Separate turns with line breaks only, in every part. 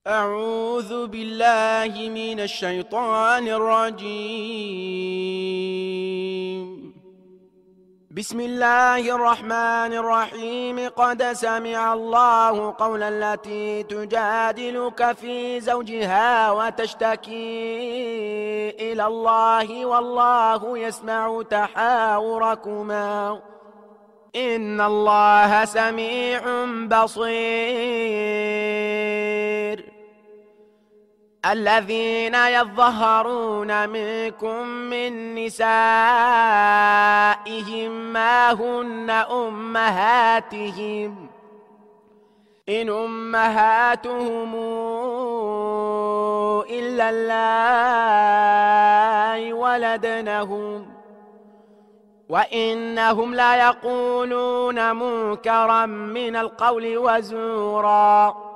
أعوذ بالله من الشيطان الرجيم. بسم الله الرحمن الرحيم. قد سمع الله قول التي تجادلك في زوجها وتشتكي إلى الله والله يسمع تحاوركما إن الله سميع بصير. الذين يظهرون منكم من نسائهم ما هن أمهاتهم إن أمهاتهم إلا اللائي ولدنهم وإنهم لا يقولون منكرا من القول وزورا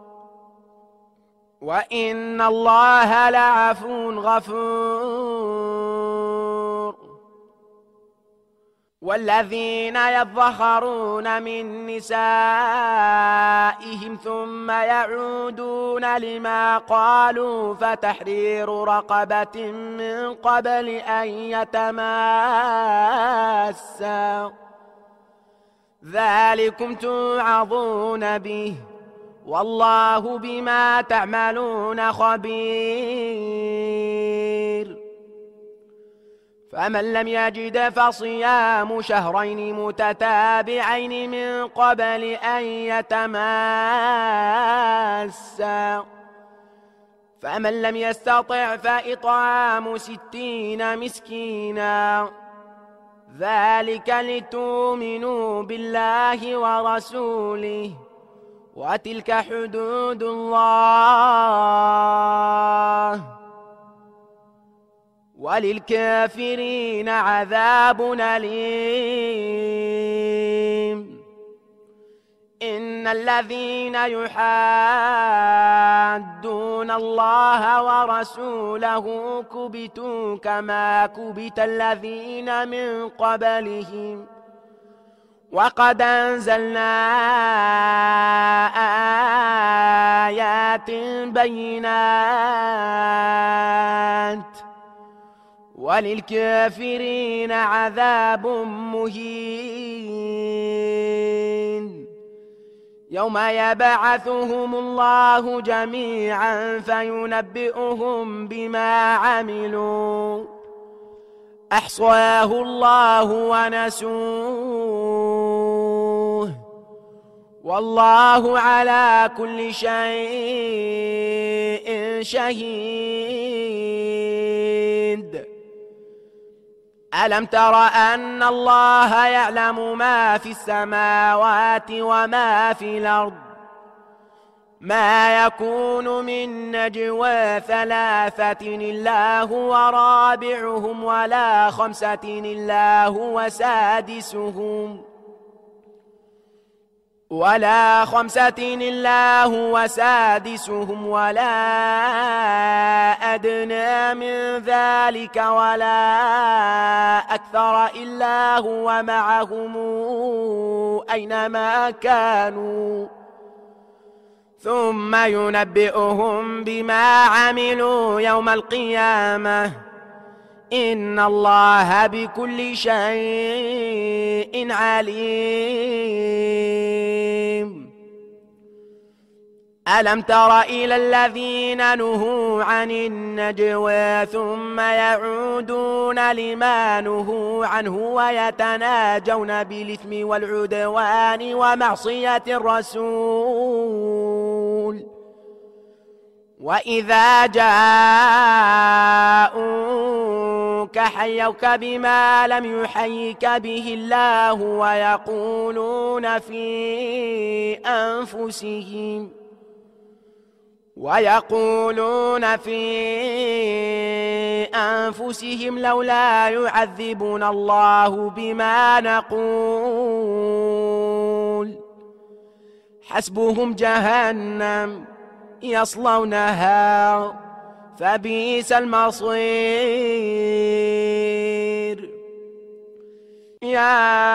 وإن الله لعفو غفور. والذين يظهرون من نسائهم ثم يعودون لما قالوا فتحرير رقبة من قبل أن يتماسا ذلكم توعظون به والله بما تعملون خبير. فمن لم يجد فصيام شهرين متتابعين من قبل أن يتماسا فمن لم يستطع فإطعام 60 مسكينا ذلك لتؤمنوا بالله ورسوله وتلك حدود الله وللكافرين عذاب أليم. إن الذين يحادون الله ورسوله كبتوا كما كبت الذين من قبلهم وقد أنزلنا آيات بينات وللكافرين عذاب مهين. يوم يبعثهم الله جميعا فينبئهم بما عملوا أحصاه الله ونسوه والله على كل شيء شهيد. ألم تر أن الله يعلم ما في السماوات وما في الأرض ما يكون من نجوى 3 إلا هو رابعهم ولا 5 إلا هو سادسهم ولا أدنى من ذلك ولا أكثر إلا هو معهم أينما كانوا ثم ينبئهم بما عملوا يوم القيامة إن الله بكل شيء عليم. ألم تر إلى الذين نهوا عن النجوى ثم يعودون لما نهوا عنه ويتناجون بالإثم والعدوان ومعصية الرسول وإذا جاءوك حيوك بما لم يحيك به الله ويقولون في أنفسهم لولا يعذبنا الله بما نقول حسبهم جهنم يصلونها فبئس المصير. يا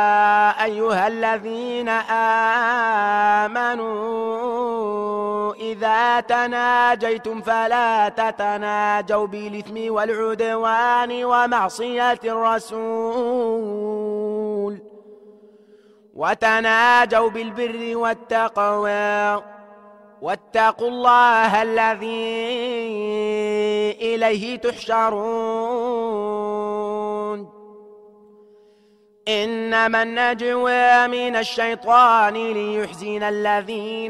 أيها الذين آمنوا إذا تناجيتم فلا تتناجوا بالإثم والعدوان ومعصية الرسول، وتناجوا بالبر والتقوى، واتقوا الله الذي إليه تحشرون. إنما النجوى من الشيطان ليحزن الذين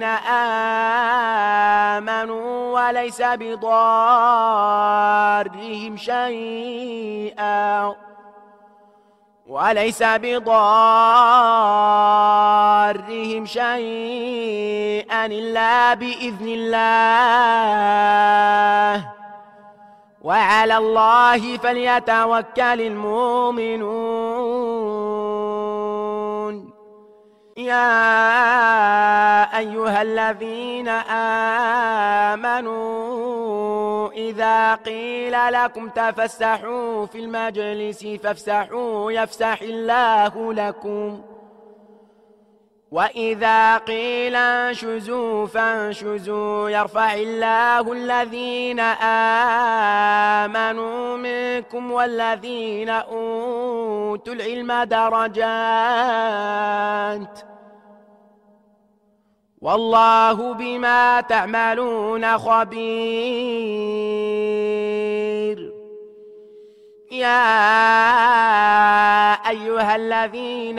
آمنوا وليس بضارهم شيئا إلا بإذن الله، وعلى الله فليتوكل المؤمنون. يا أيها الذين آمنوا إذا قيل لكم تفسحوا في المجلس فافسحوا يفسح الله لكم، وإذا قيل انشزوا فانشزوا يرفع الله الذين آمنوا منكم والذين أوتوا العلم درجات، والله بما تعملون خبير. يا أيها الذين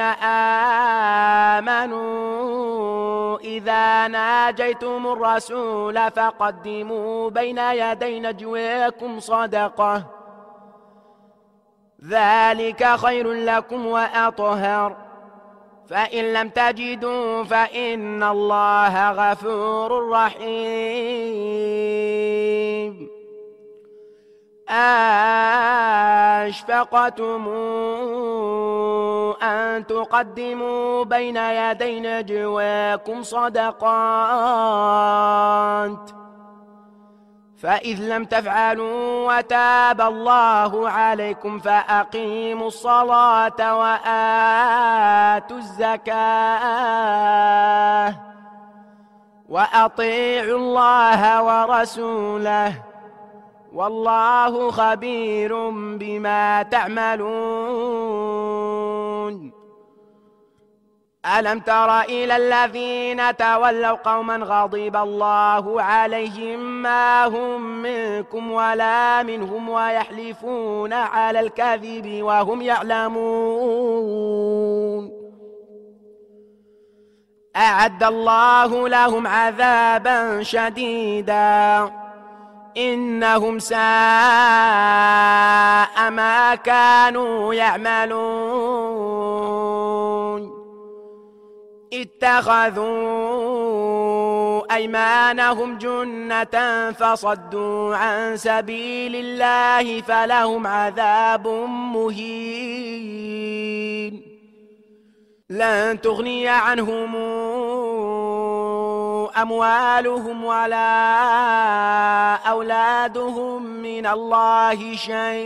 آمنوا إذا ناجيتم الرسول فقدموا بين يدي نجويكم صدقة، ذلك خير لكم وأطهر، فإن لم تجدوا فإن الله غفور رحيم. أشفقتم أن تقدموا بين يدي نجواكم صدقات، فإذ لم تفعلوا وتاب الله عليكم فأقيموا الصلاة وآتوا الزكاة وأطيعوا الله ورسوله، والله خبير بما تعملون. ألم تر إلى الذين تولوا قوما غضب الله عليهم ما هم منكم ولا منهم ويحلفون على الكذب وهم يعلمون، أعد الله لهم عذابا شديدا إنهم ساء ما كانوا يعملون. اتخذوا أيمانهم جنة فصدوا عن سبيل الله فلهم عذاب مهين. لن تغني عنهم أموالهم ولا أولادهم من الله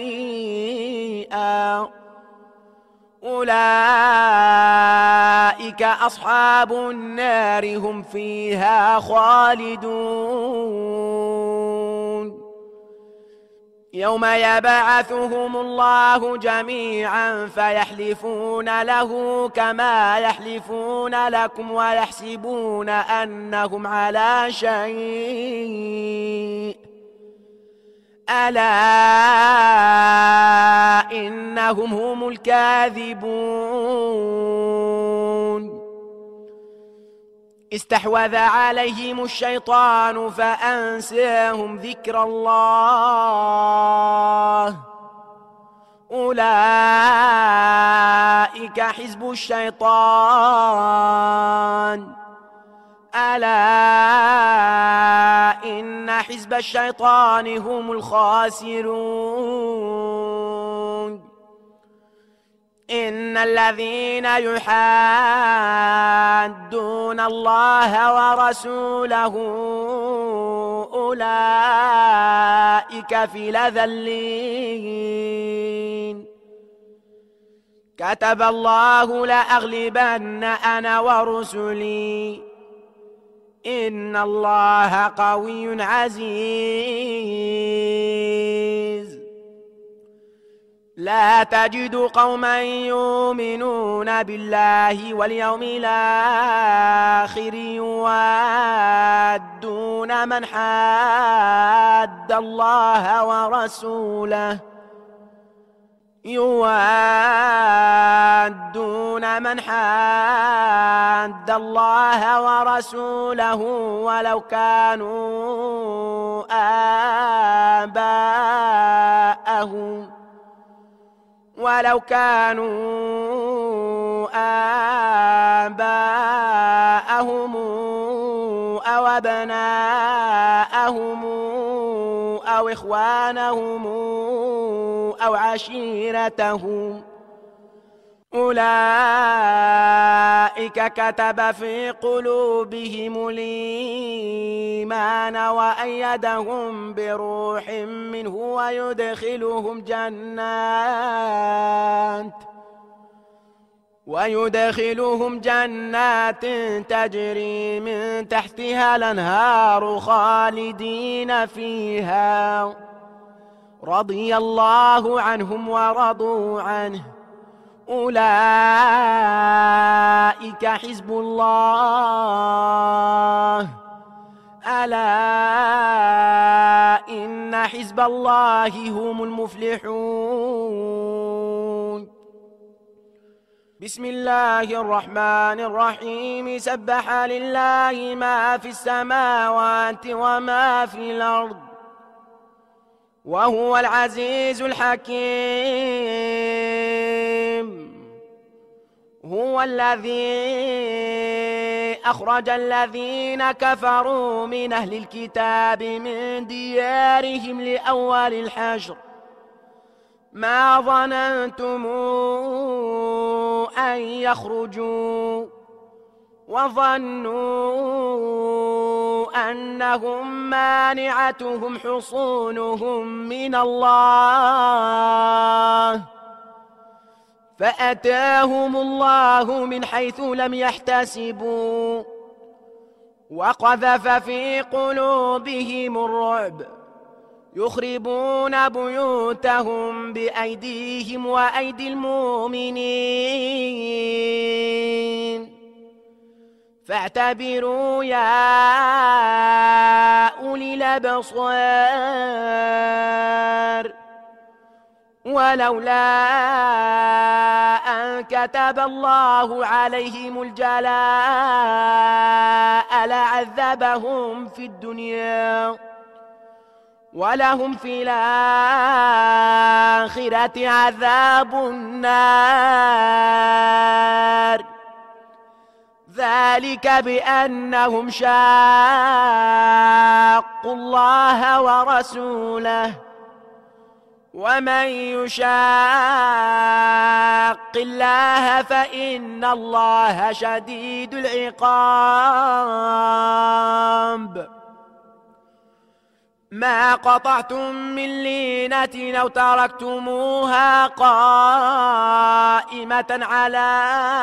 شيئا، أولئك أصحاب النار هم فيها خالدون. يوم يبعثهم الله جميعا فيحلفون له كما يحلفون لكم ويحسبون أنهم على شيء، ألا إنهم هم الكاذبون. استحوذ عليهم الشيطان فأنساهم ذكر الله، أولئك حزب الشيطان، ألا إن حزب الشيطان هم الخاسرون. إن الذين يحادون الله ورسوله أولئك في الأذلين. كتب الله لأغلبن أنا ورسلي إن الله قوي عزيز. لا تجد قوما يؤمنون بالله واليوم الآخر يوادون من حاد الله ورسوله ولو كانوا آباءهم أو أبناءهم أو إخوانهم أو عشيرتهم أولئك كتب في قلوبهم الإيمان وأيدهم بروح منه ويدخلهم جنات تجري من تحتها الأنهار خالدين فيها رضي الله عنهم ورضوا عنه أولئك حزب الله ألا إن حزب الله هم المفلحون. بسم الله الرحمن الرحيم. سبح لله ما في السماوات وما في الأرض وهو العزيز الحكيم. هو الذي أخرج الذين كفروا من أهل الكتاب من ديارهم لأول الحشر ما ظننتم أن يخرجوا وظنوا أنهم مانعتهم حصونهم من الله فأتاهم الله من حيث لم يحتسبوا وقذف في قلوبهم الرعب يخربون بيوتهم بأيديهم وأيدي المؤمنين فاعتبروا يا أولي الأبصار. ولولا أن كتب الله عليهم الجلاء لعذبهم في الدنيا ولهم في الآخرة عذاب النار ذلك بأنهم شاقوا الله ورسوله ومن يشاق الله فإن الله شديد العقاب. ما قطعتم من لينة أو تركتموها قائمة على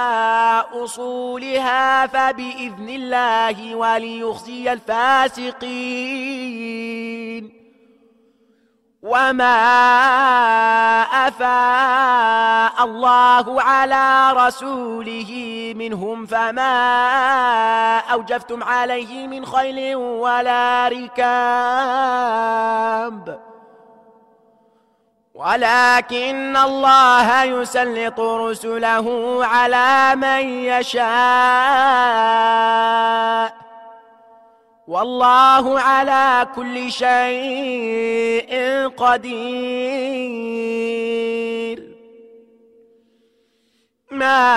أصولها فبإذن الله وليخزي الفاسقين. وما أفاء الله على رسوله منهم فما أوجفتم عليه من خيل ولا ركاب ولكن الله يسلط رسله على من يشاء والله على كل شيء قدير. ما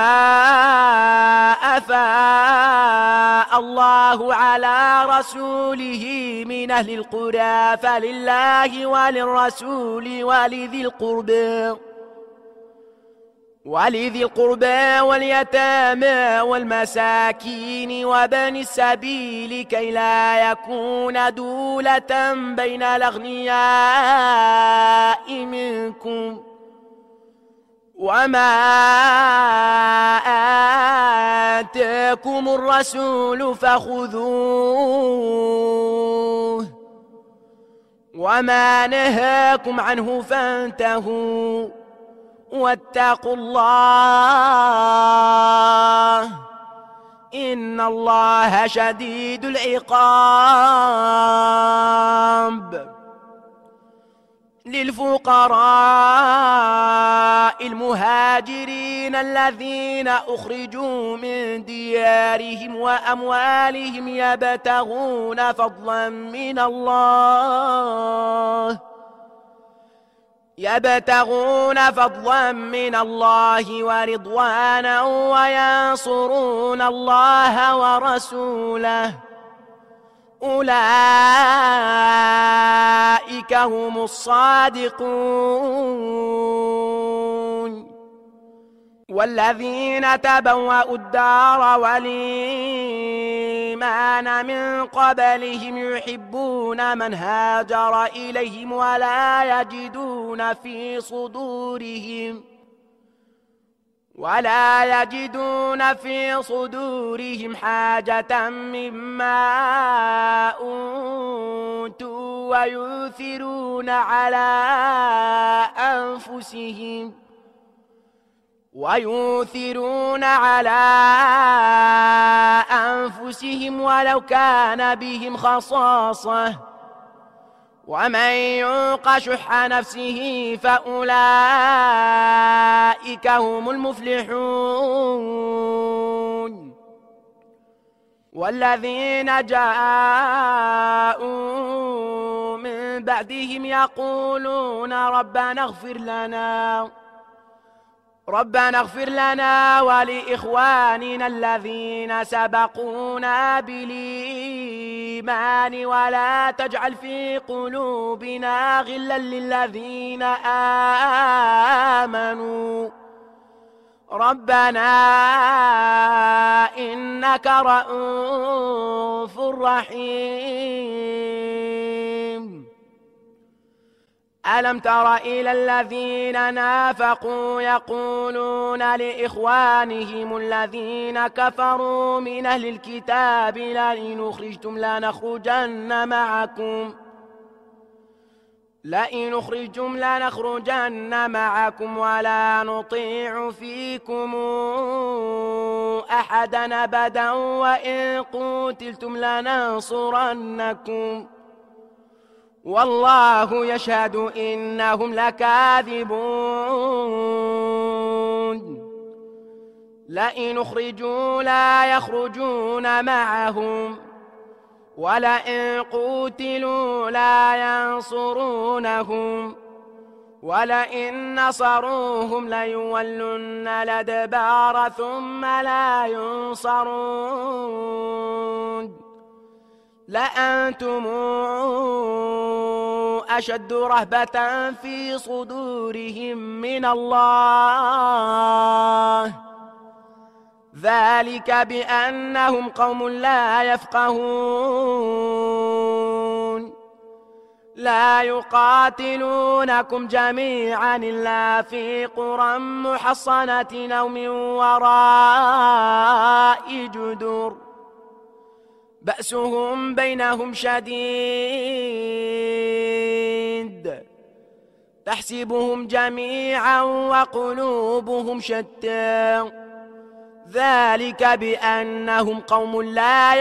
أفاء الله على رسوله من أهل القرى فلله وللرسول ولذي القربى واليتامى والمساكين وبن السبيل كي لا يكون دولة بين الأغنياء منكم وما آتاكم الرسول فخذوه وما نهاكم عنه فانتهوا واتقوا الله إن الله شديد العقاب. للفقراء المهاجرين الذين أخرجوا من ديارهم وأموالهم يبتغون فضلا من الله ورضوانا وينصرون الله ورسوله أولئك هم الصادقون. والذين تبوأوا الدار والإيمان من قبلهم يحبون من هاجر إليهم ولا يجدون في صدورهم حاجة مما أوتوا ويؤثرون على أنفسهم ولو كان بهم خصاصة ومن يوق شح نفسه فأولئك هم المفلحون. والذين جاءوا من بعدهم يقولون ربنا اغفر لنا ولإخواننا الذين سبقونا بالإيمان ولا تجعل في قلوبنا غلا للذين آمنوا ربنا إنك رؤوف رحيم. ألم تر إلى الذين نافقوا يقولون لإخوانهم الذين كفروا من أهل الكتاب لئن أخرجتم لنخرجن معكم ولا نطيع فيكم أحدا أبدا وإن قتلتم لننصرنكم والله يشهد إنهم لكاذبون. لئن أخرجوا لا يخرجون معهم ولئن قتلوا لا ينصرونهم ولئن نصروهم ليولن الأدبار ثم لا ينصرون لأنتم أشد رهبة في صدورهم من الله ذلك بأنهم قوم لا يفقهون. لا يقاتلونكم جميعا إلا في قرى محصنة أو من وراء جدر بأسهم بينهم شديد تحسبهم جميعا وقلوبهم شتى ذلك بأنهم قوم لا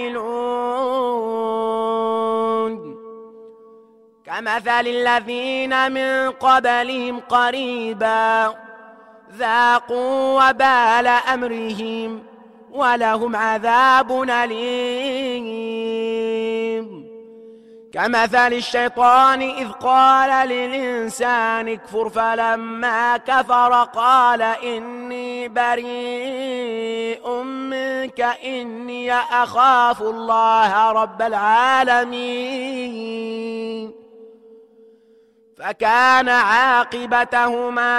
يعقلون. كمثل الذين من قبلهم قريبا ذاقوا وبال أمرهم ولهم عذاب أليم. كمثل الشيطان إذ قال للإنسان اكفر فلما كفر قال إني بريء منك إني أخاف الله رب العالمين. فكان عاقبتهما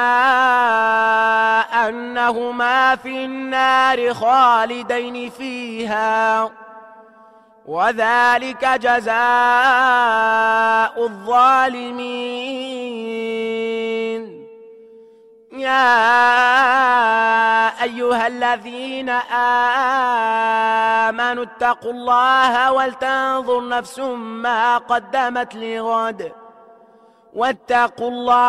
أنهما في النار خالدين فيها وذلك جزاء الظالمين. يا أيها الذين آمنوا اتقوا الله ولتنظر نفس ما قدمت لغد واتقوا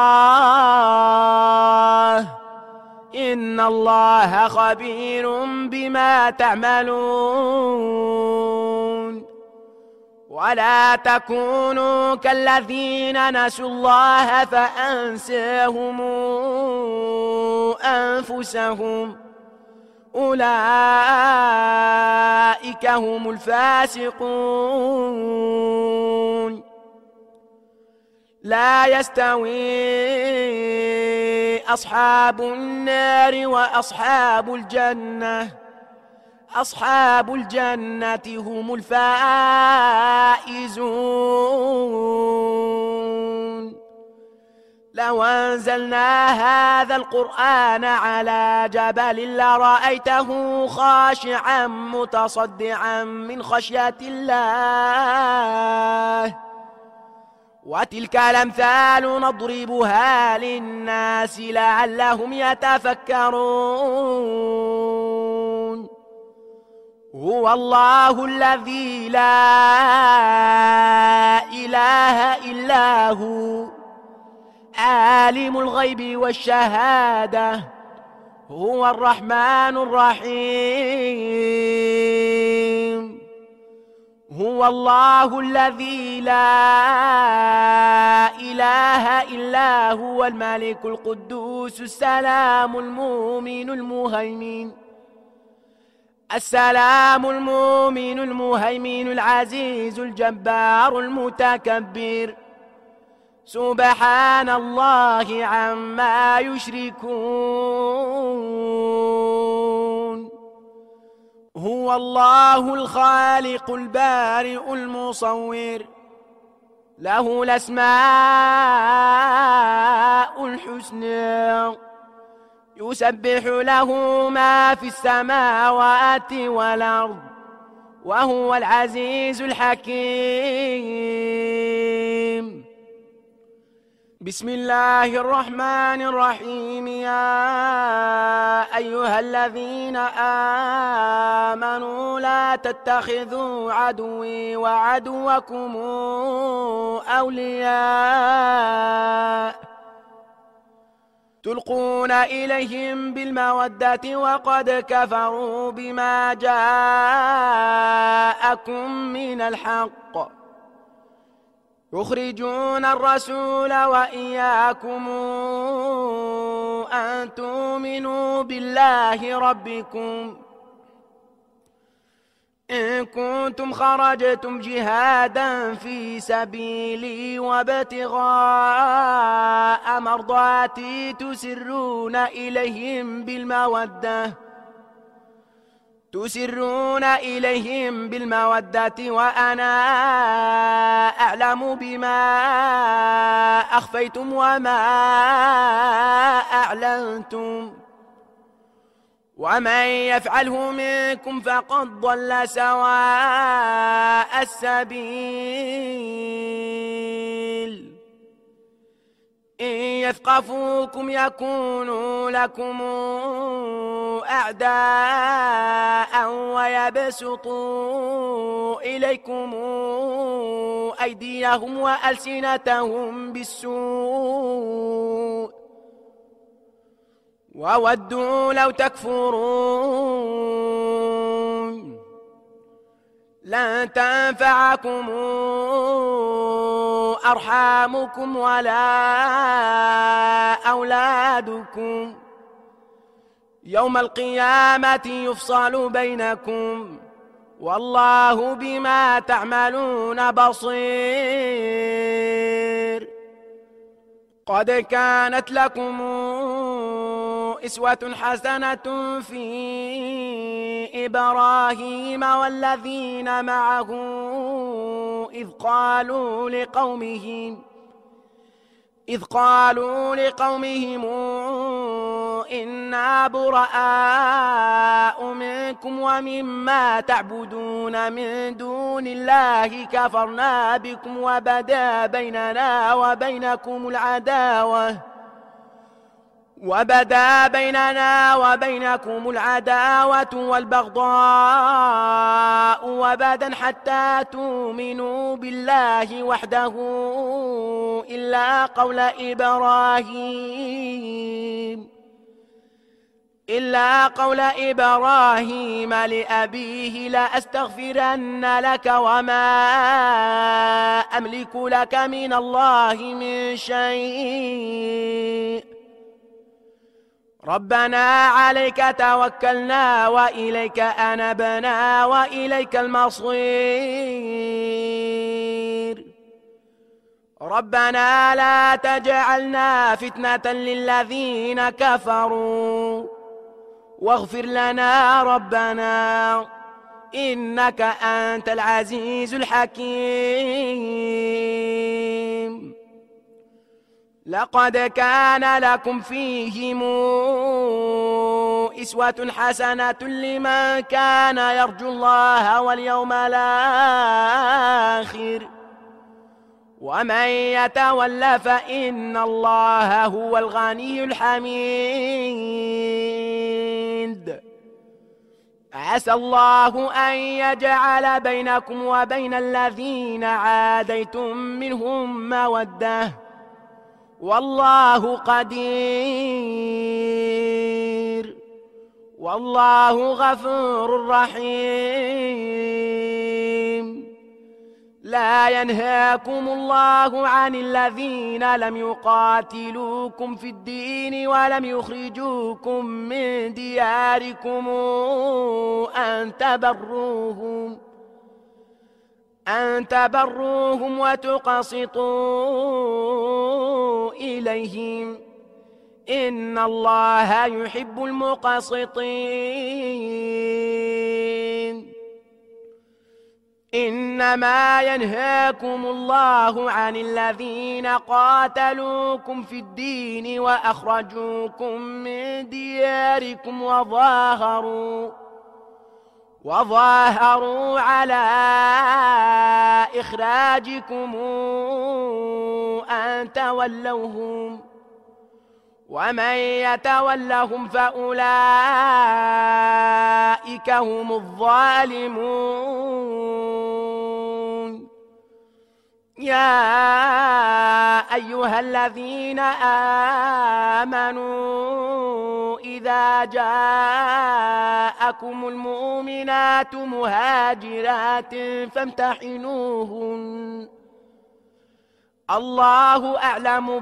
الله إن الله خبير بما تعملون ولا تكونوا كالذين نسوا الله فأنساهم أنفسهم أولئك هم الفاسقون لا يستوي أصحاب النار وأصحاب الجنة أصحاب الجنة هم الفائزون لو أنزلنا هذا القرآن على جبل لرأيته خاشعا متصدعا من خشية الله وتلك الأمثال نضربها للناس لعلهم يتفكرون هو الله الذي لا إله إلا هو عالم الغيب والشهادة هو الرحمن الرحيم هو الله الذي لا إله إلا هو الملك القدوس السلام المؤمن المهيمن السلام المؤمن المهيمن العزيز الجبار المتكبر سبحان الله عما يشركون هو الله الخالق البارئ المصور له الأسماء الحسنى يسبح له ما في السماوات والأرض وهو العزيز الحكيم بسم الله الرحمن الرحيم يا أيها الذين آمنوا لا تتخذوا عدوي وعدوكم أولياء تلقون إليهم بالمودة وقد كفروا بما جاءكم من الحق يخرجون الرسول وإياكم أن تؤمنوا بالله ربكم إن كنتم خرجتم جهادا في سبيلي وابتغاء مرضاتي تسرون إليهم بالمودة وأنا أعلم بما أخفيتم وما أعلنتم ومن يفعله منكم فقد ضل سواء السبيل إن يثقفوكم يكونوا لكم أعداء ويبسطوا إليكم أيديهم وألسنتهم بالسوء وودوا لو تكفرون لن تنفعكم أرحامكم ولا أولادكم يوم القيامة يفصل بينكم والله بما تعملون بصير قد كانت لكم أسوة حسنة في إبراهيم والذين معه إذ قالوا لقومهم إنا براء منكم ومما تعبدون من دون الله كفرنا بكم وبدا بيننا وبينكم العداوة والبغضاء وبدا حتى تؤمنوا بالله وحده إلا قول إبراهيم لأبيه لأستغفرن لك وما أملك لك من الله من شيء ربنا عليك توكلنا وإليك أنبنا وإليك المصير ربنا لا تجعلنا فتنة للذين كفروا واغفر لنا ربنا إنك أنت العزيز الحكيم لقد كان لكم فيهم أسوة حسنة لمن كان يرجو الله واليوم الآخر ومن يتول فإن الله هو الغني الحميد عسى الله أن يجعل بينكم وبين الذين عاديتم منهم مودة والله قدير والله غفور رحيم لا ينهاكم الله عن الذين لم يقاتلوكم في الدين ولم يخرجوكم من دياركم أن تبروهم وتقسطوا إليهم إن الله يحب المقسطين إنما ينهاكم الله عن الذين قاتلوكم في الدين وأخرجوكم من دياركم وظاهروا على إخراجكم أن تولوهم ومن يتولهم فأولئك هم الظالمون يا أيها الذين آمنوا إذا جاءكم المؤمنات مهاجرات فامتحنوهن الله أعلم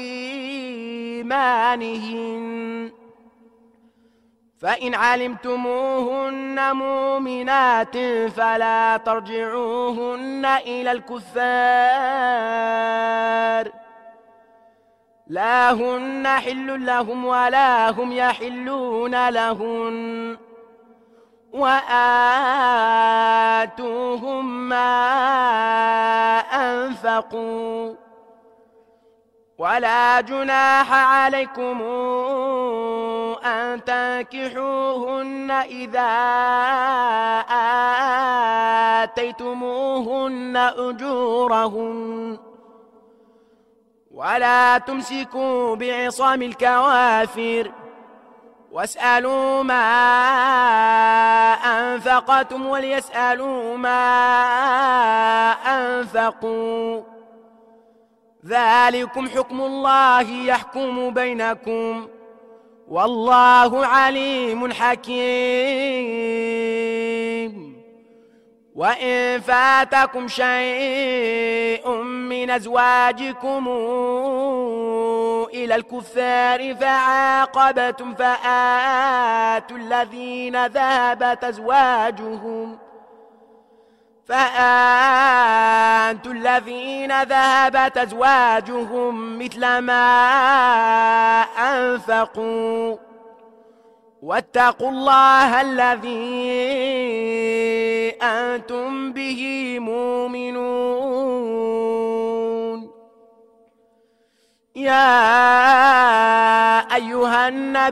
بإيمانهن فإن علمتموهن مؤمنات فلا ترجعوهن إلى الكفار لا هن حل لهم ولا هم يحلون لهن وآتوهم ما أنفقوا ولا جناح عليكم أن تنكحوهن إذا آتيتموهن أجورهن ولا تمسكوا بعصام الكوافر واسألوا ما أنفقتم وليسألوا ما أنفقوا ذلكم حكم الله يحكم بينكم والله عليم حكيم وإن فاتكم شيء من أزواجكم إلى الكفار فعاقبتم فآتوا الذين ذهبت أزواجهم مثل ما أنفقوا واتقوا الله الذي أنتم به مؤمنون يا أيها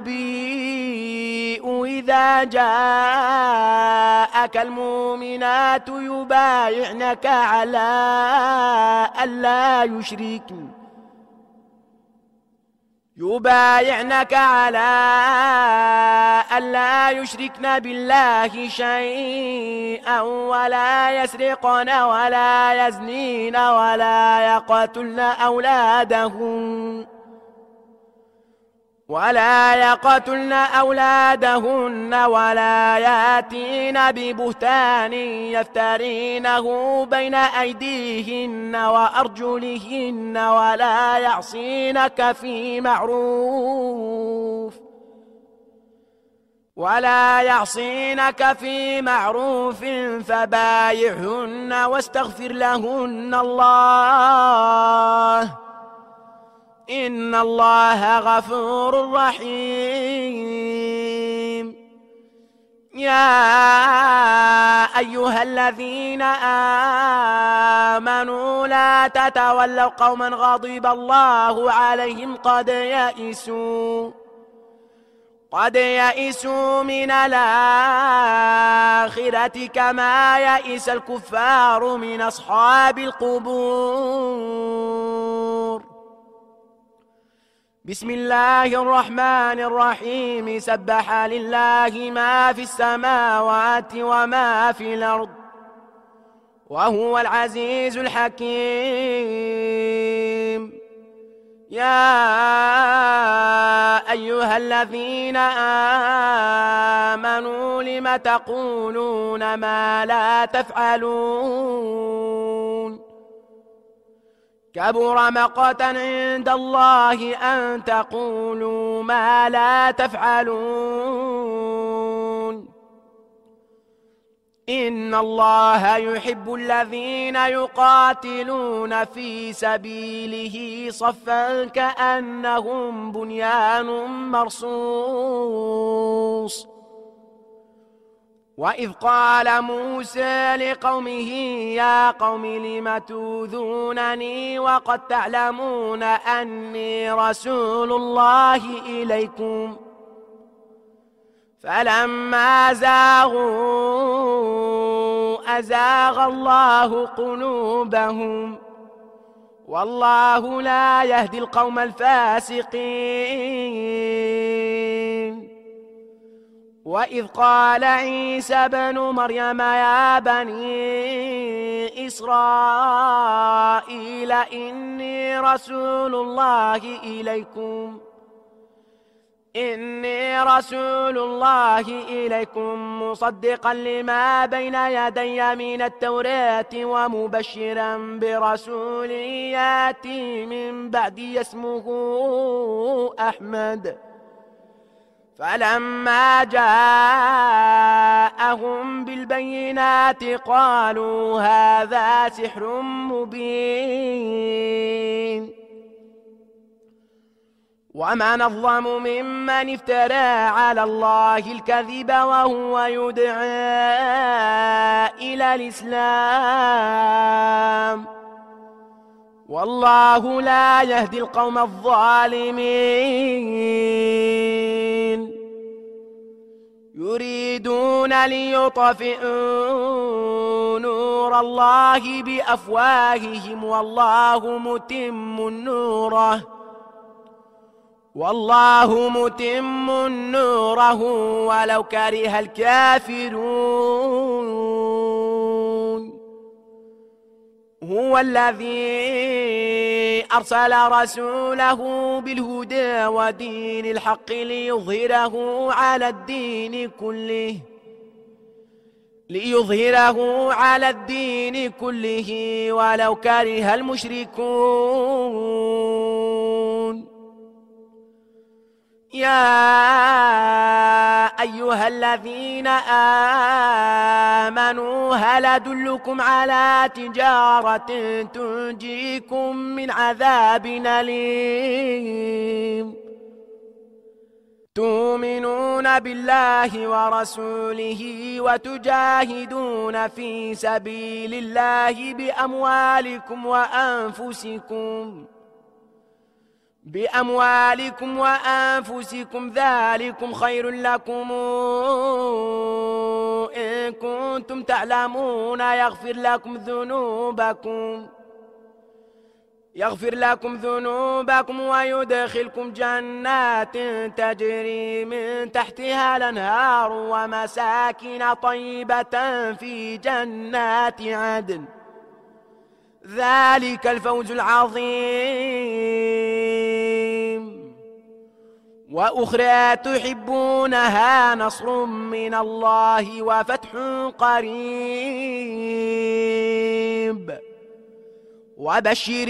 النبي إذا جاءك المؤمنات يبايعنك على ألا يبايعنك على ألا يشركن بالله شيئا ولا يسرقن ولا يزنين ولا يقتلن أولادهن ولا ياتين ببهتان يفترينه بين أيديهن وأرجلهن ولا يعصينك في معروف فبايعهن واستغفر لهن الله إن الله غفور رحيم. يا أيها الذين آمنوا لا تتولوا قوما غضب الله عليهم قد يئسوا من الآخرة كما يئس الكفار من أصحاب القبور. بسم الله الرحمن الرحيم. سبح لله ما في السماوات وما في الأرض وهو العزيز الحكيم. يا أيها الذين آمنوا لم تقولون ما لا تفعلون كبر مقتا عند الله أن تقولوا ما لا تفعلون. إن الله يحب الذين يقاتلون في سبيله صفا كأنهم بنيان مرصوص. وإذ قال موسى لقومه يا قوم لم تؤذونني وقد تعلمون أني رسول الله إليكم فلما زاغوا أزاغ الله قلوبهم والله لا يهدي القوم الفاسقين. وإذ قال عيسى ابن مريم يا بني إسرائيل إني رسول الله إليكم مصدقا لما بين يدي من التوراة ومبشرا برسول ياتي من بعدي اسمه أحمد. فلما جاءهم بالبينات قالوا هذا سحر مبين. ومن أظلم ممن افترى على الله الكذب وهو يدعى إلى الإسلام والله لا يهدي القوم الظالمين. يريدون ليطفئوا نور الله بأفواههم والله متم نوره ولو كره الكافرون. هو الذي أرسل رسوله بالهدى ودين الحق ليظهره على الدين كله ولو كره المشركون. يا أيها الذين آمنوا هل أدلكم على تجارة تنجيكم من عذاب أليم تؤمنون بالله ورسوله وتجاهدون في سبيل الله بأموالكم وأنفسكم ذلكم خير لكم إن كنتم تعلمون يغفر لكم ذنوبكم يغفر لكم ذنوبكم ويدخلكم جنات تجري من تحتها الأنهار ومساكن طيبة في جنات عدن، ذلك الفوز العظيم. وأخرى تحبونها، نصر من الله وفتح قريب، وبشر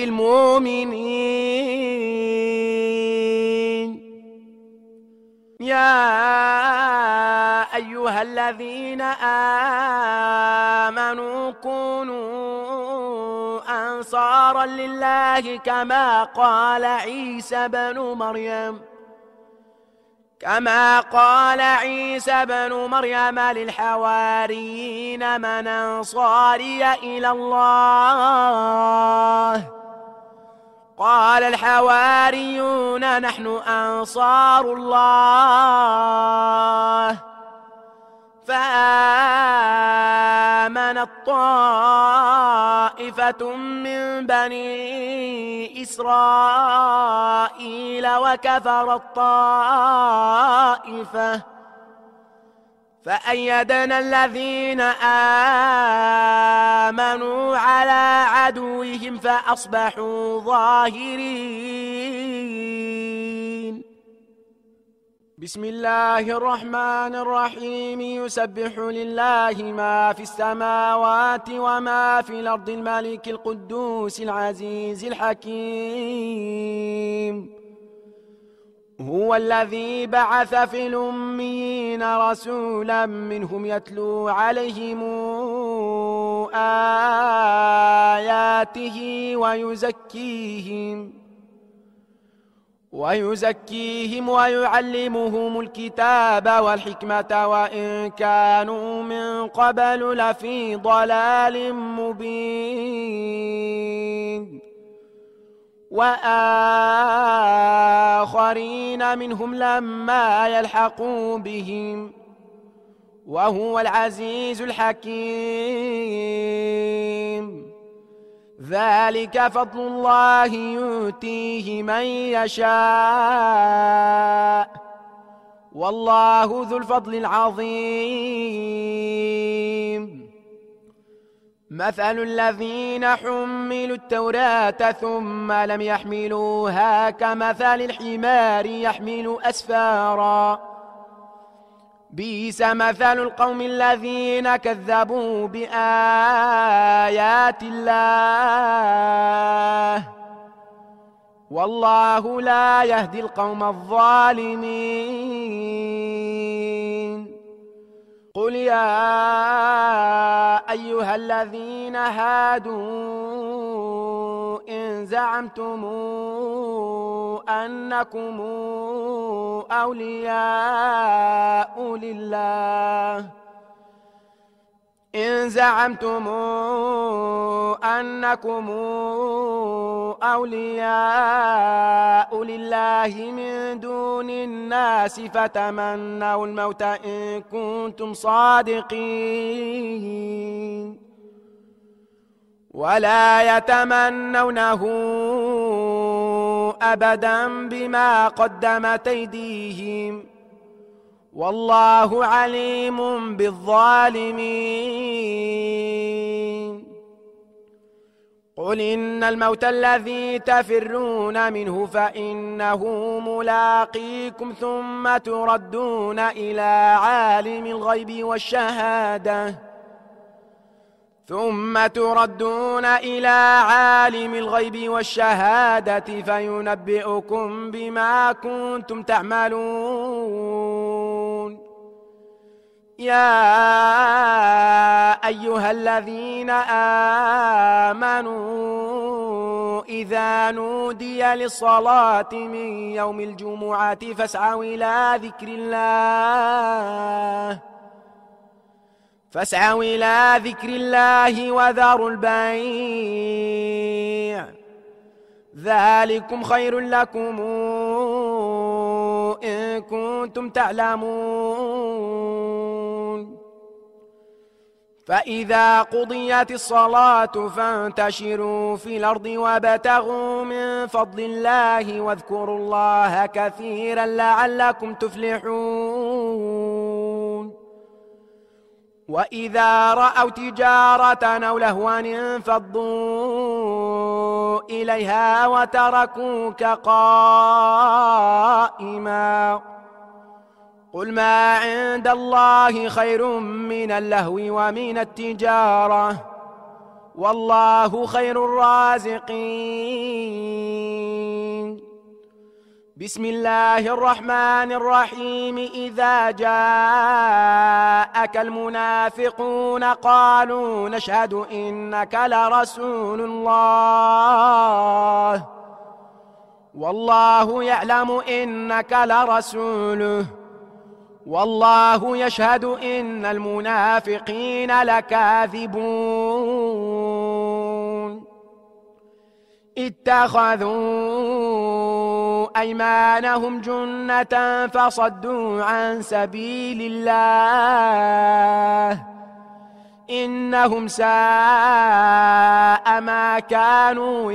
المؤمنين. يا أيها الذين آمنوا كونوا أنصارا لله كما قال عيسى بن مريم للحواريين من أنصاري إلى الله؟ قال الحواريون نحن أنصار الله. فآمنت طائفة من بني إسرائيل وكفرت طائفة، فأيدنا الذين آمنوا على عدوهم فأصبحوا ظاهرين. بسم الله الرحمن الرحيم. يسبح لله ما في السماوات وما في الأرض، الملك القدوس العزيز الحكيم. هو الذي بعث في الأميين رسولا منهم يتلو عليهم آياته ويزكيهم ويعلمهم الكتاب والحكمة وإن كانوا من قبل لفي ضلال مبين. وآخرين منهم لما يلحقوا بهم، وهو العزيز الحكيم. ذلك فضل الله يؤتيه من يشاء، والله ذو الفضل العظيم. مثل الذين حملوا التوراة ثم لم يحملوها كمثل الحمار يحمل أسفارا، بئس مثل القوم الذين كذبوا بآيات الله، والله لا يهدي القوم الظالمين. قل يا أيها الذين هادوا إن زعمتم أنكم أولياء لله من دون الناس فتمنوا الموت إن كنتم صادقين، ولا يتمنونه أبدا بما قدمت أيديهم، والله عليم بالظالمين. قل إن الموت الذي تفرون منه فإنه ملاقيكم ثم تردون إلى عالم الغيب والشهادة فينبئكم بما كنتم تعملون. يا أيها الذين آمنوا إذا نودي للصلاة من يوم الجمعة فاسعوا إلى ذكر الله وذروا البيع، ذلكم خير لكم إن كنتم تعلمون. فإذا قضيت الصلاة فانتشروا في الأرض وابتغوا من فضل الله واذكروا الله كثيرا لعلكم تفلحون وإذا رأوا تجارة أو لهوا انفضوا إليها وتركوك قائما قل ما عند الله خير من اللهو ومن التجارة والله خير الرازقين بسم الله الرحمن الرحيم إذا جاءك المنافقون قالوا نشهد إنك لرسول الله والله يعلم إنك لرسوله والله يشهد إن المنافقين لكاذبون اتخذوا أيمانهم جنة فصدوا عن سبيل الله إنهم ساء ما كانوا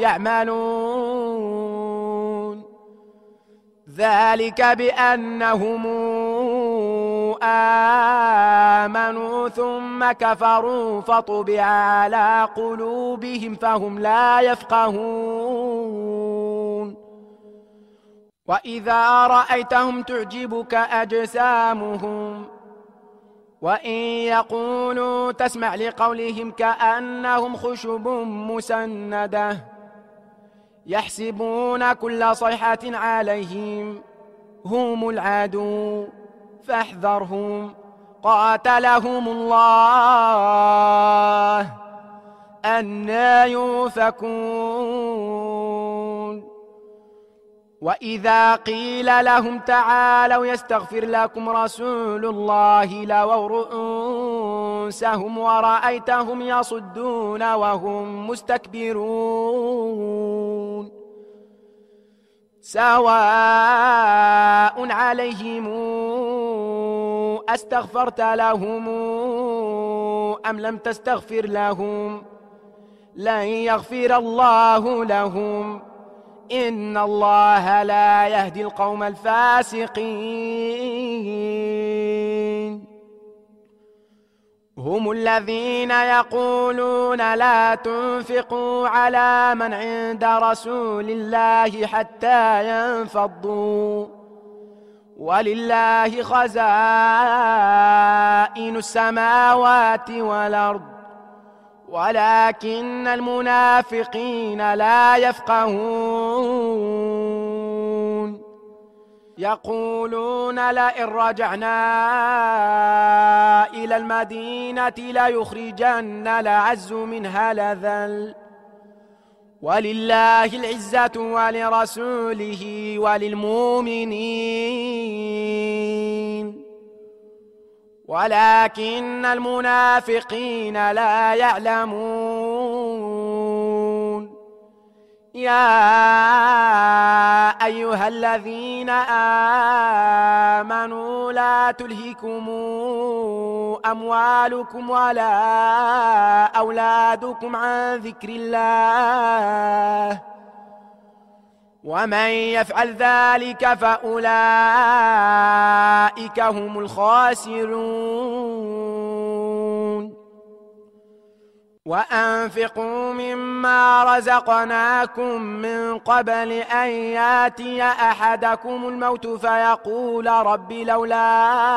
يعملون ذلك بأنهم آمنوا ثم كفروا فطبع على قلوبهم فهم لا يفقهون وإذا رأيتهم تعجبك أجسامهم وإن يقولوا تسمع لقولهم كأنهم خشب مسندة يحسبون كل صيحة عليهم هم العدو فاحذرهم قاتلهم الله أنى يؤفكون وإذا قيل لهم تعالوا يستغفر لكم رسول الله لووا رؤوسهم ورأيتهم يصدون وهم مستكبرون سواء عليهم أستغفرت لهم أم لم تستغفر لهم لن يغفر الله لهم إن الله لا يهدي القوم الفاسقين هم الذين يقولون لا تنفقوا على من عند رسول الله حتى ينفضوا ولله خزائن السماوات والأرض ولكن المنافقين لا يفقهون يقولون لئن رجعنا إلى المدينة ليخرجن الأعز منها الأذل ولله العزة ولرسوله وللمؤمنين ولكن المنافقين لا يعلمون يا أيها الذين آمنوا لا تلهكم أموالكم ولا أولادكم عن ذكر الله ومن يفعل ذلك فأولئك هم الخاسرون وأنفقوا مما رزقناكم من قبل أن ياتي أحدكم الموت فيقول رب لولا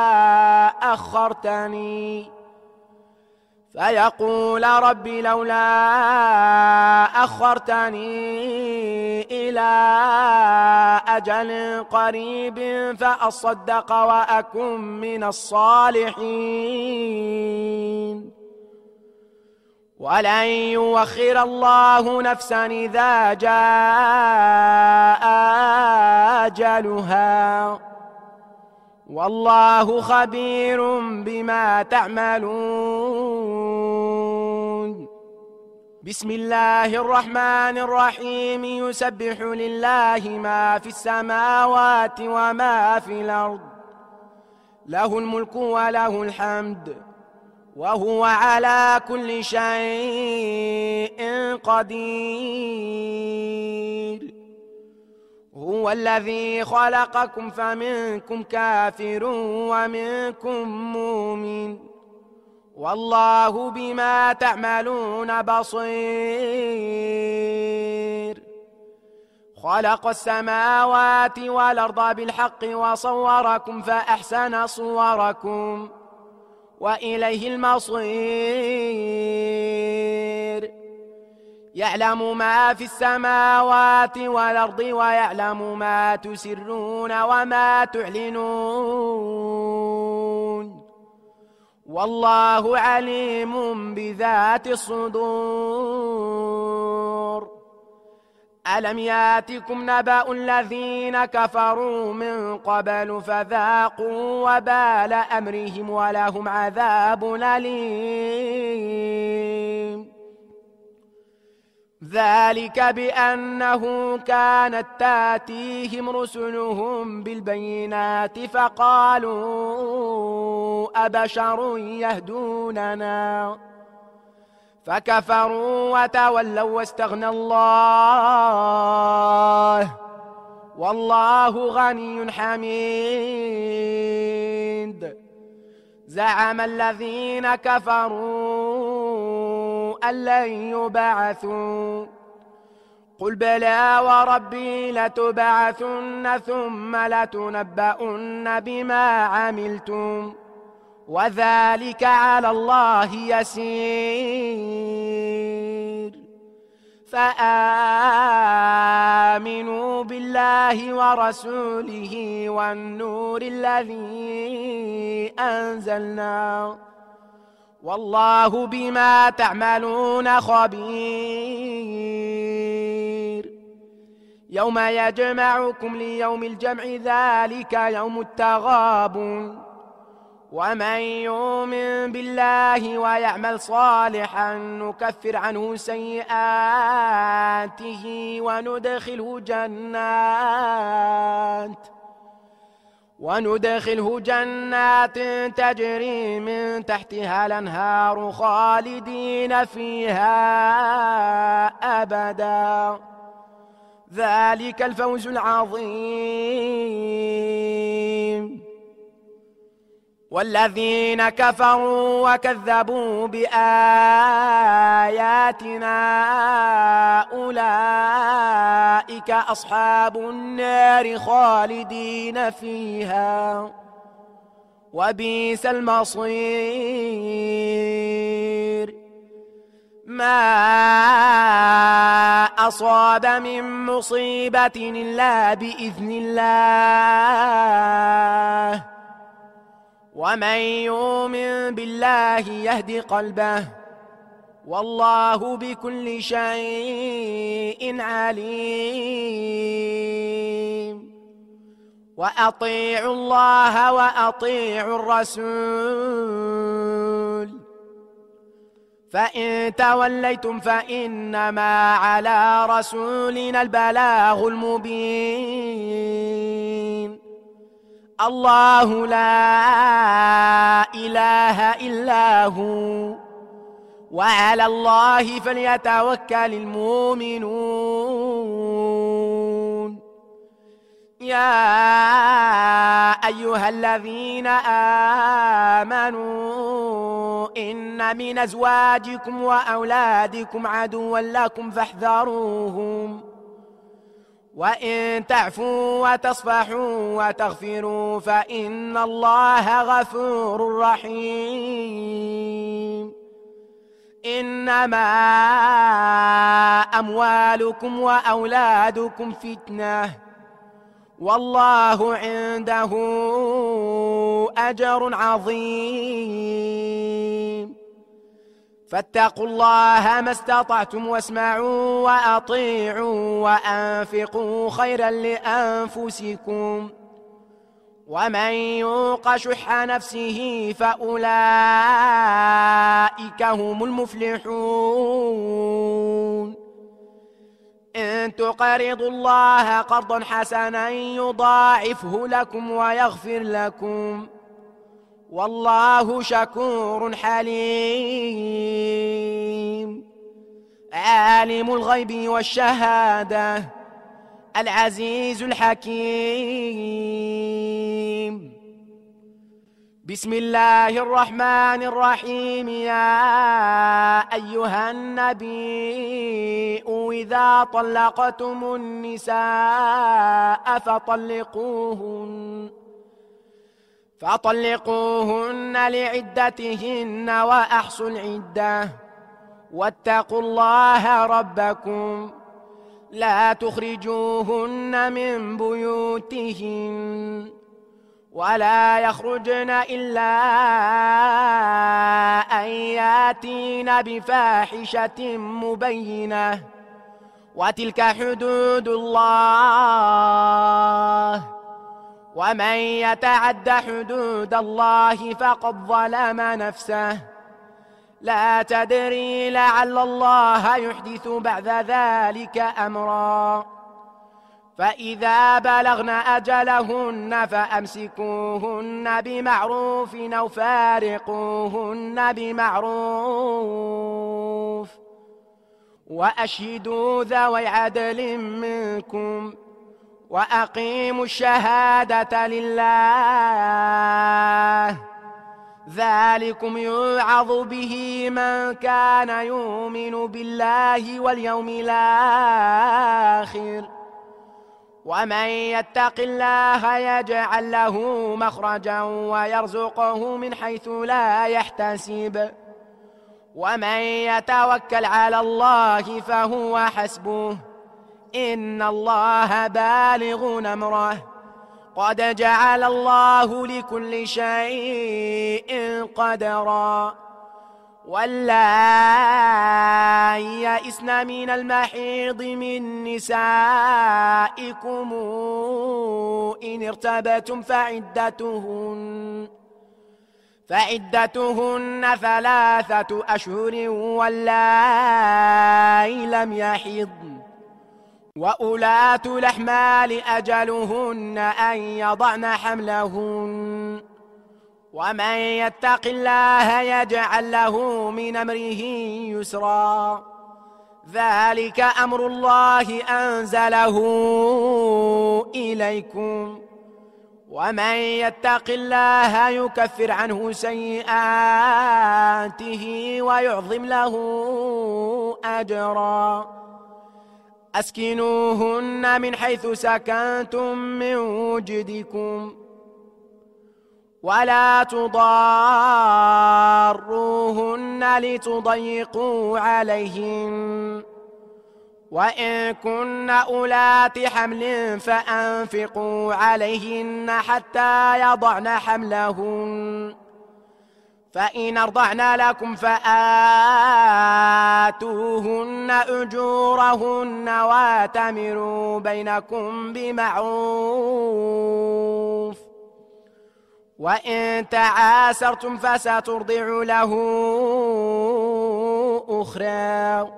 أخرتني إلى أجل قريب فأصدق وأكن من الصالحين ولن يؤخر الله نفسا إذا جاء أجلها والله خبير بما تعملون بسم الله الرحمن الرحيم يسبح لله ما في السماوات وما في الأرض له الملك وله الحمد وهو على كل شيء قدير. هو الذي خلقكم فمنكم كافر ومنكم مؤمن، والله بما تعملون بصير. خلق السماوات والأرض بالحق وصوركم فأحسن صوركم وإليه المصير. يعلم ما في السماوات والأرض ويعلم ما تسرون وما تعلنون، والله عليم بذات الصدور. ألم ياتكم نبأ الذين كفروا من قبل فذاقوا وبال أمرهم ولهم عذاب أليم. ذلك بأنه كانت تاتيهم رسلهم بالبينات فقالوا أبشر يهدوننا فكفروا وتولوا واستغنى الله والله غني حميد. زعم الذين كفروا أن لن يبعثوا قل بلى وربي لتبعثن ثم لتنبؤن بما عملتم وذلك على الله يسير. فآمنوا بالله ورسوله والنور الذي أنزلنا والله بما تعملون خبير. يوم يجمعكم ليوم الجمع ذلك يوم التغابن، ومن يؤمن بالله ويعمل صالحا نكفر عنه سيئاته وندخله جنات تجري من تحتها الأنهار خالدين فيها أبدا، ذلك الفوز العظيم. والذين كفروا وكذبوا بآياتنا أولئك أصحاب النار خالدين فيها وبئس المصير. ما أصاب من مصيبة إلا بإذن الله، ومن يؤمن بالله يهد قلبه والله بكل شيء عليم. وأطيعوا الله وأطيعوا الرسول، فإن توليتم فإنما على رسولنا البلاغ المبين. الله لا إله إلا هو وعلى الله فليتوكل المؤمنون. يا أيها الذين آمنوا إن من أزواجكم وأولادكم عدوا لكم فاحذروهم، وإن تعفوا وتصفحوا وتغفروا فإن الله غفور رحيم. إنما أموالكم وأولادكم فتنة والله عنده أجر عظيم. فاتقوا الله ما استطعتم واسمعوا وأطيعوا وأنفقوا خيرا لأنفسكم، ومن يوق شح نفسه فأولئك هم المفلحون. إن تقرضوا الله قرضا حسنا يضاعفه لكم ويغفر لكم والله شكور حليم. عالم الغيب والشهادة العزيز الحكيم. بسم الله الرحمن الرحيم. يا أيها النبي إذا طلقتم النساء فطلقوهن لعدتهن وأحصوا العدة واتقوا الله ربكم لا تخرجوهن من بيوتهن ولا يخرجن إلا أن ياتين بفاحشة مبينة وتلك حدود الله ومن يتعد حدود الله فقد ظلم نفسه لا تدري لعل الله يحدث بعد ذلك أمرا. فإذا بلغن أجلهن فأمسكوهن بمعروف أو فارقوهن بمعروف وأشهدوا ذوي عدل منكم وأقيموا الشهادة لله ذلكم يوعظ به من كان يؤمن بالله واليوم الآخر ومن يتق الله يجعل له مخرجا ويرزقه من حيث لا يحتسب ومن يتوكل على الله فهو حسبه إن الله بالغ أمره قد جعل الله لكل شيء قدرا. واللائي يئسن من المحيض من نسائكم إن ارتبتم فعدتهن 3 أشهر واللائي لم يحضن وأولاة الأحمال أجلهن أن يضعن حملهن ومن يتق الله يجعل له من أمره يسرا ذلك أمر الله أنزله إليكم ومن يتق الله يكفر عنه سيئاته ويعظم له أجرا. أسكنوهن من حيث سكنتم من وجدكم ولا تضاروهن لتضيقوا عليهن وإن كن أولات حمل فأنفقوا عليهن حتى يضعن حملهن فإن أرضعن لكم فآتوهن أجورهن واتمروا بينكم بمعروف وإن تعاسرتم فسترضع له أخرى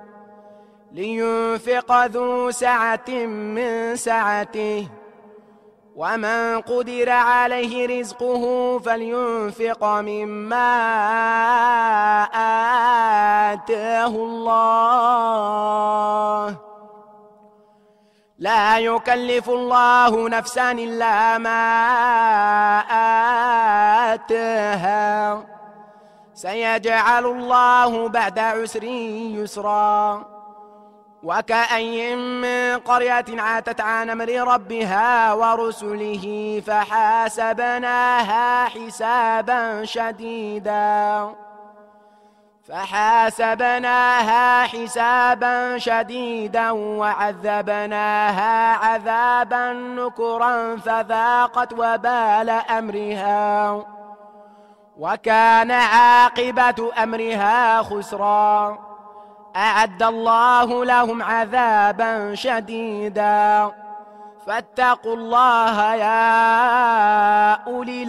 لينفق ذو سعة من سعته ومن قدر عليه رزقه فلينفق مما آتاه الله لا يكلف الله نفسا إلا ما آتاها سيجعل الله بعد عسر يسرا. وكأي من قرية عاتت عن أمر ربها ورسله فحاسبناها حسابا شديدا وعذبناها عذابا نكرا فذاقت وبال أمرها وكان عاقبة أمرها خسرا. أعد الله لهم عذابا شديدا فاتقوا الله يا أولي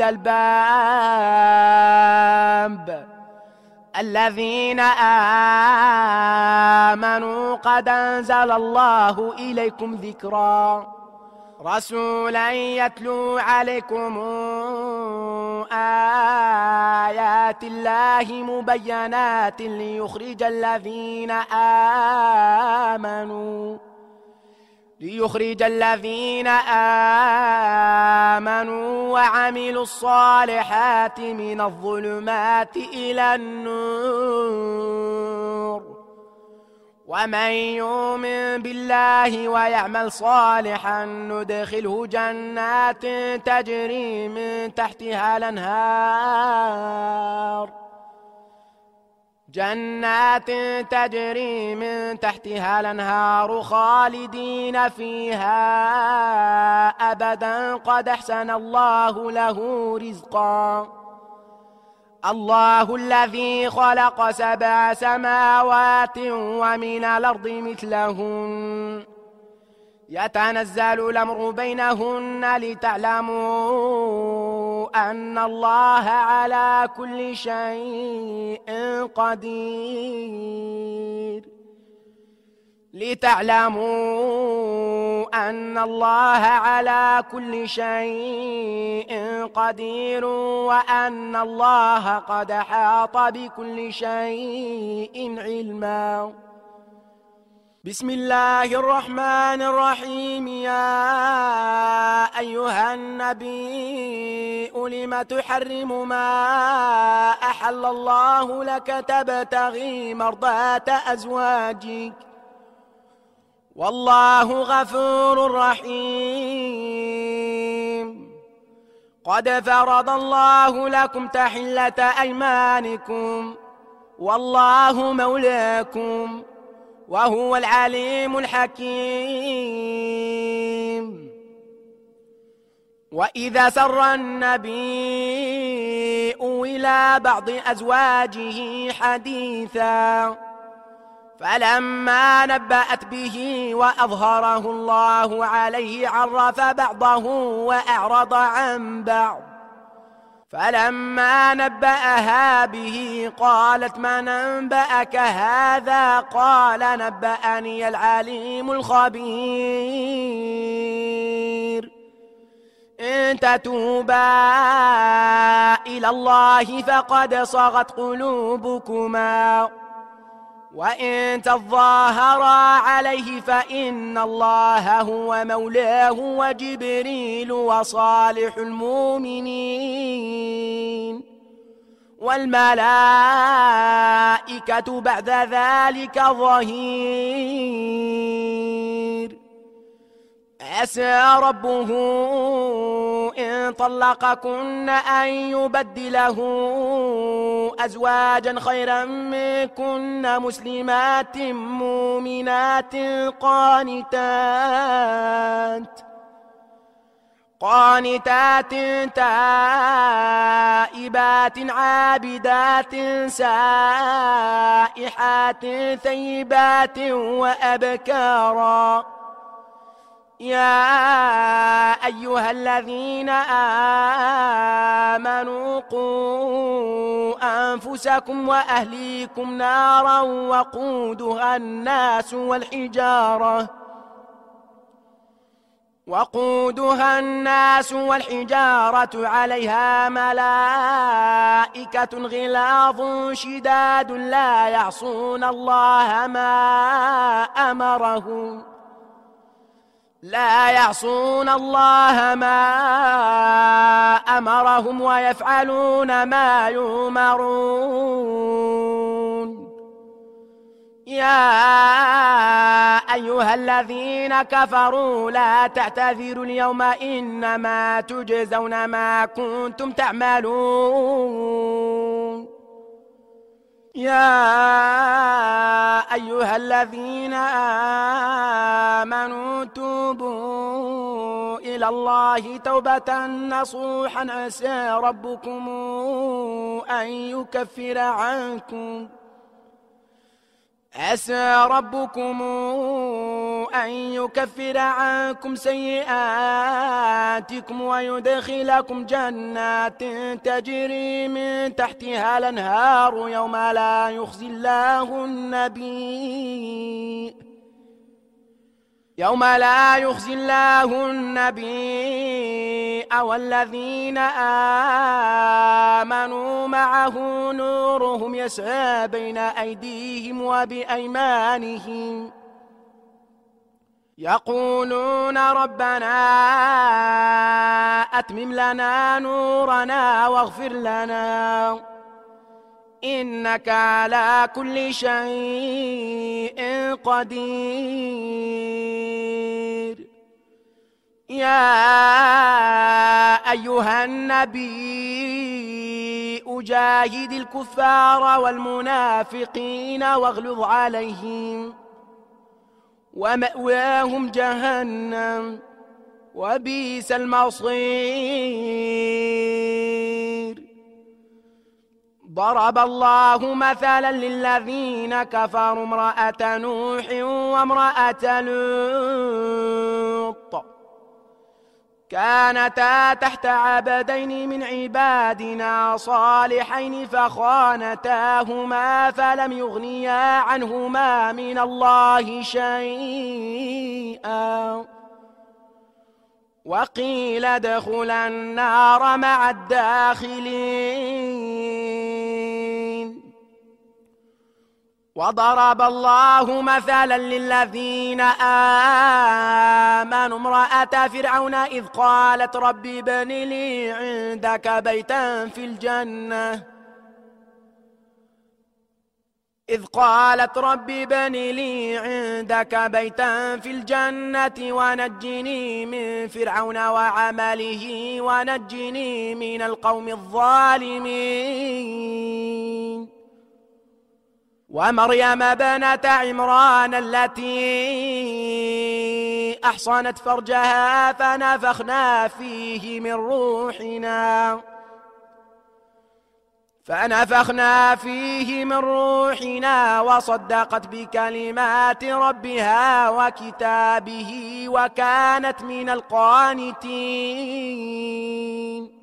الألباب الذين آمنوا قد أنزل الله إليكم ذكرا رسولا يتلو عليكم آيات الله مبينات ليخرج الذين آمنوا وعملوا الصالحات من الظلمات إلى النور. ومن يؤمن بالله ويعمل صالحا ندخله جنات تجري من تحتها الأنهار خالدين فيها أبدا قد أحسن الله له رزقا. الله الذي خلق 7 سماوات ومن الأرض مثلهن يتنزل الأمر بينهن لتعلموا أن الله على كل شيء قدير وأن الله قد أحاط بكل شيء علما. بسم الله الرحمن الرحيم. يا أيها النبي لم تحرم ما أحل الله لك تبتغي مرضات أزواجك والله غفور رحيم. قد فرض الله لكم تحلة أيمانكم والله مولاكم وهو العليم الحكيم. وإذا سر النبي إلى بعض أزواجه حديثا فلما نبأت به وأظهره الله عليه عرف بعضه وأعرض عن بعض. فلما نبأها به قالت من أنبأك هذا؟ قال نبأني العليم الخبير. إن تتوبا إلى الله فقد صغت قلوبكما وإن تظاهرا عليه فإن الله هو مولاه وجبريل وصالح المؤمنين والملائكة بعد ذلك ظهير. عسى ربه إن طلقكن أن يبدله أزواجا خيرا منكن مسلمات مؤمنات قانتات تائبات عابدات سائحات ثيبات وأبكارا. يا أيها الذين آمنوا قوا أنفسكم وأهليكم نارا وقودها الناس والحجارة عليها ملائكة غلاظ شداد لا يعصون الله ما أمرهم ويفعلون ما يؤمرون. يا أيها الذين كفروا لا تعتذروا اليوم إنما تجزون ما كنتم تعملون. يا أيها الذين آمنوا توبوا إلى الله توبة نصوحا عسى ربكم أن يكفر عنكم سيئاتكم ويدخلكم جنات تجري من تحتها الأنهار يوم يوم لا يخزي الله النبي والذين آمنوا معه نورهم يسعى بين أيديهم وبأيمانهم يقولون ربنا أتمم لنا نورنا واغفر لنا إنك على كل شيء قدير. يا أيها النبي أجاهد الكفار والمنافقين واغلظ عليهم ومأواهم جهنم وبئس المصير. ضرب الله مثلا للذين كفروا امرأة نوح وامرأة لوط كانتا تحت عبدين من عبادنا صالحين فخانتاهما فلم يغنيا عنهما من الله شيئا وقيل ادخلا النار مع الداخلين. وضرب الله مثلا للذين آمنوا امرأة فرعون إذ قالت رب ابن لي عندك بيتا في الجنة ونجني من فرعون وعمله ونجني من القوم الظالمين. ومريم ابنة عمران التي أحصنت فرجها فنفخنا فيه من روحنا وصدقت بكلمات ربها وكتابه وكانت من القانتين.